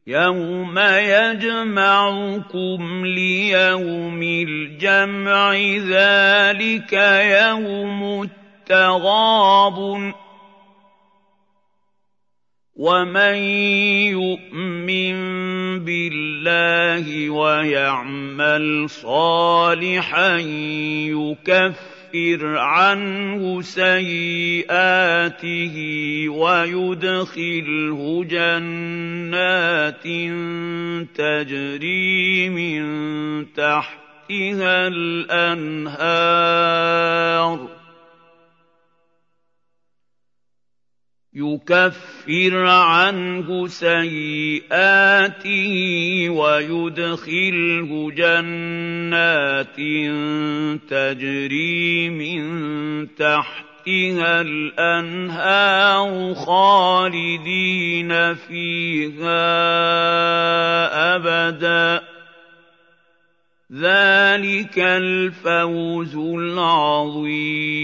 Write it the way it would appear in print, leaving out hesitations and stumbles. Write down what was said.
يَوْمَ يَجْمَعُكُمْ لِيَوْمِ الْجَمْعِ ۖ ذَٰلِكَ يَوْمُ التَّغَابُنِ ۗ وَمَن يُؤْمِن بِاللَّهِ وَيَعْمَلْ صَالِحًا يُكَفِّرْ عَنْهُ سَيِّئَاتِهِ وَيُدْخِلْهُ جَنَّاتٍ تَجْرِي مِن تَحْتِهَا الْأَنْهَارُ يُكَفِّرْ عَنْهُ سَيِّئَاتِهِ وَيُدْخِلْهُ جَنَّاتٍ تَجْرِي مِن تَحْتِهَا الْأَنْهَارُ خَالِدِينَ فِيهَا أَبَدًا ۚ ذَٰلِكَ الْفَوْزُ الْعَظِيمُ.